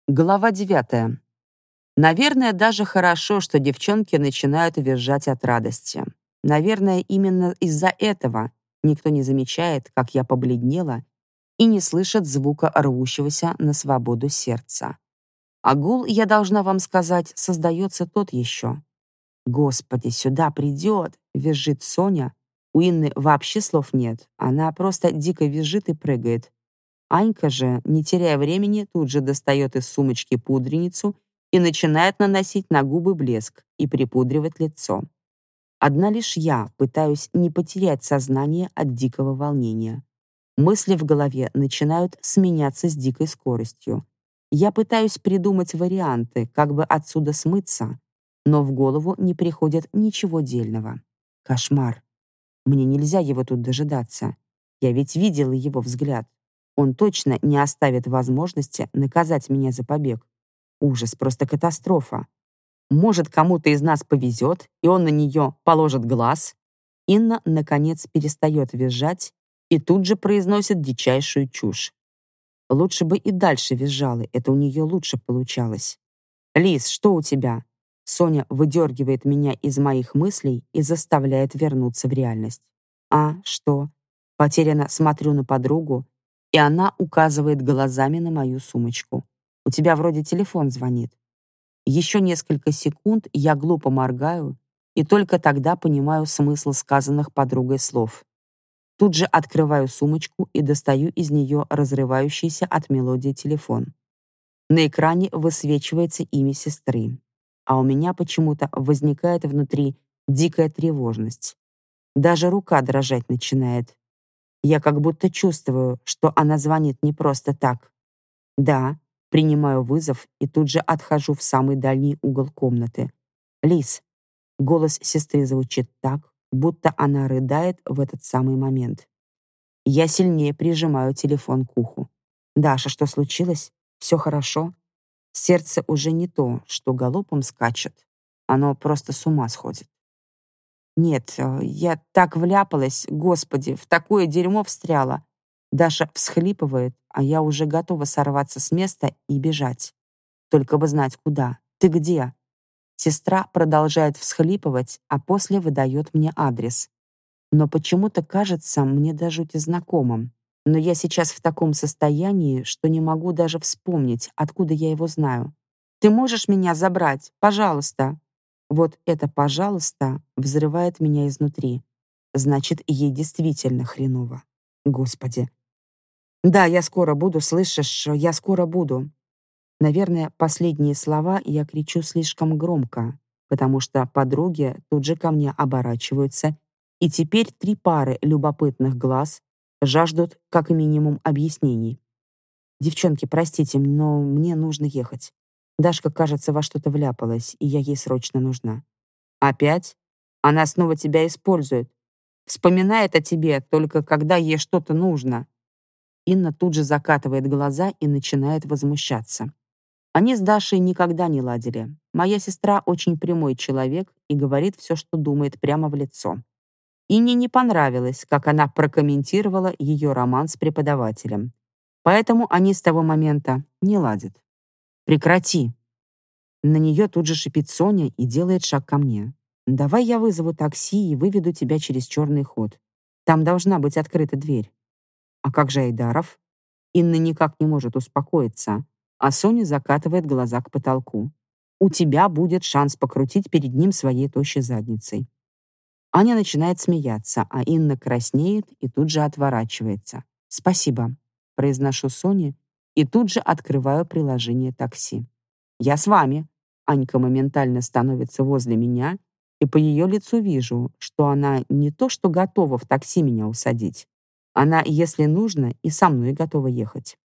Глава 9. Наверное, даже хорошо, что девчонки начинают визжать от радости. Наверное, именно из-за этого никто не замечает, как я побледнела, и не слышит звука рвущегося на свободу сердца. А гул, я должна вам сказать, создается тот еще. «Господи, сюда придет!» — визжит Соня. У Инны вообще слов нет. Она просто дико визжит и прыгает. Анька же, не теряя времени, тут же достает из сумочки пудреницу и начинает наносить на губы блеск и припудривать лицо. Одна лишь я пытаюсь не потерять сознание от дикого волнения. Мысли в голове начинают сменяться с дикой скоростью. Я пытаюсь придумать варианты, как бы отсюда смыться, но в голову не приходит ничего дельного. Кошмар. Мне нельзя его тут дожидаться. Я ведь видела его взгляд. Он точно не оставит возможности наказать меня за побег. Ужас, просто катастрофа. Может, кому-то из нас повезет, и он на нее положит глаз. Инна, наконец, перестает визжать и тут же произносит дичайшую чушь. Лучше бы и дальше визжала, это у нее лучше получалось. «Лиз, что у тебя?» Соня выдергивает меня из моих мыслей и заставляет вернуться в реальность. «А, что?» Потерянно смотрю на подругу, и она указывает глазами на мою сумочку. «У тебя вроде телефон звонит». Еще несколько секунд я глупо моргаю, и только тогда понимаю смысл сказанных подругой слов. Тут же открываю сумочку и достаю из нее разрывающийся от мелодии телефон. На экране высвечивается имя сестры, а у меня почему-то возникает внутри дикая тревожность. Даже рука дрожать начинает. Я как будто чувствую, что она звонит не просто так. Да, принимаю вызов и тут же отхожу в самый дальний угол комнаты. «Лиз». Голос сестры звучит так, будто она рыдает в этот самый момент. Я сильнее прижимаю телефон к уху. «Даша, что случилось? Все хорошо?» Сердце уже не то, что галопом скачет. Оно просто с ума сходит. «Нет, я так вляпалась, господи, в такое дерьмо встряла». Даша всхлипывает, а я уже готова сорваться с места и бежать. Только бы знать, куда. «Ты где?» Сестра продолжает всхлипывать, а после выдает мне адрес. Но почему-то кажется мне до жути знакомым. Но я сейчас в таком состоянии, что не могу даже вспомнить, откуда я его знаю. «Ты можешь меня забрать? Пожалуйста!» Вот это «пожалуйста» взрывает меня изнутри. Значит, ей действительно хреново. Господи. «Да, я скоро буду, слышишь? Я скоро буду». Наверное, последние слова я кричу слишком громко, потому что подруги тут же ко мне оборачиваются, и теперь 3 пары любопытных глаз жаждут как минимум объяснений. «Девчонки, простите, но мне нужно ехать. Дашка, кажется, во что-то вляпалась, и я ей срочно нужна». «Опять? Она снова тебя использует. Вспоминает о тебе только когда ей что-то нужно». Инна тут же закатывает глаза и начинает возмущаться. Они с Дашей никогда не ладили. Моя сестра очень прямой человек и говорит все, что думает, прямо в лицо. Инне не понравилось, как она прокомментировала ее роман с преподавателем. Поэтому они с того момента не ладят. «Прекрати!» На нее тут же шипит Соня и делает шаг ко мне. «Давай я вызову такси и выведу тебя через черный ход. Там должна быть открыта дверь». «А как же Айдаров?» Инна никак не может успокоиться, а Соня закатывает глаза к потолку. «У тебя будет шанс покрутить перед ним своей тощей задницей». Аня начинает смеяться, а Инна краснеет и тут же отворачивается. «Спасибо», — произношу Соне и тут же открываю приложение такси. «Я с вами». Анька моментально становится возле меня, и по ее лицу вижу, что она не то что готова в такси меня усадить. Она, если нужно, и со мной готова ехать.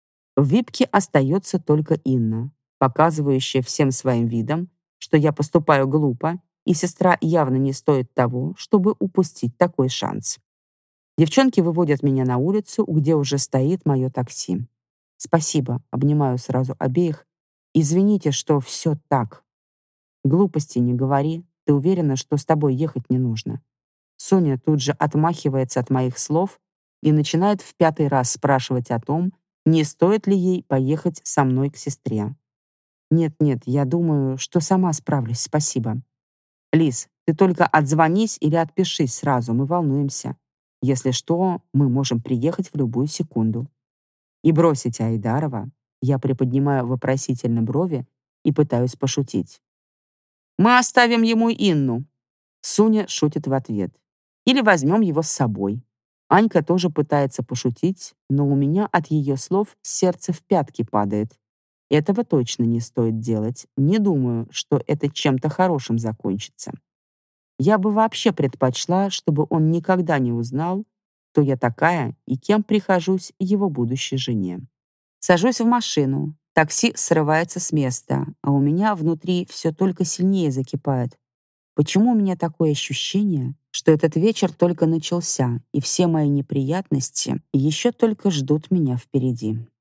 В випке остается только Инна, показывающая всем своим видом, что я поступаю глупо, и сестра явно не стоит того, чтобы упустить такой шанс. Девчонки выводят меня на улицу, где уже стоит мое такси. «Спасибо», — обнимаю сразу обеих. «Извините, что все так». «Глупости не говори. Ты уверена, что с тобой ехать не нужно?» Соня тут же отмахивается от моих слов и начинает в 5-й раз спрашивать о том, Не стоит ли ей поехать со мной к сестре? Нет, я думаю, что сама справлюсь, спасибо. Лиз, ты только отзвонись или отпишись сразу, мы волнуемся. Если что, мы можем приехать в любую секунду. И бросить Айдарова, я приподнимаю вопросительно брови и пытаюсь пошутить. Мы оставим ему Инну. Суня шутит в ответ. Или возьмем его с собой. Анька тоже пытается пошутить, но у меня от ее слов сердце в пятки падает. Этого точно не стоит делать. Не думаю, что это чем-то хорошим закончится. Я бы вообще предпочла, чтобы он никогда не узнал, кто я такая и кем прихожусь его будущей жене. Сажусь в машину. Такси срывается с места, а у меня внутри все только сильнее закипает. Почему у меня такое ощущение, что этот вечер только начался, и все мои неприятности еще только ждут меня впереди?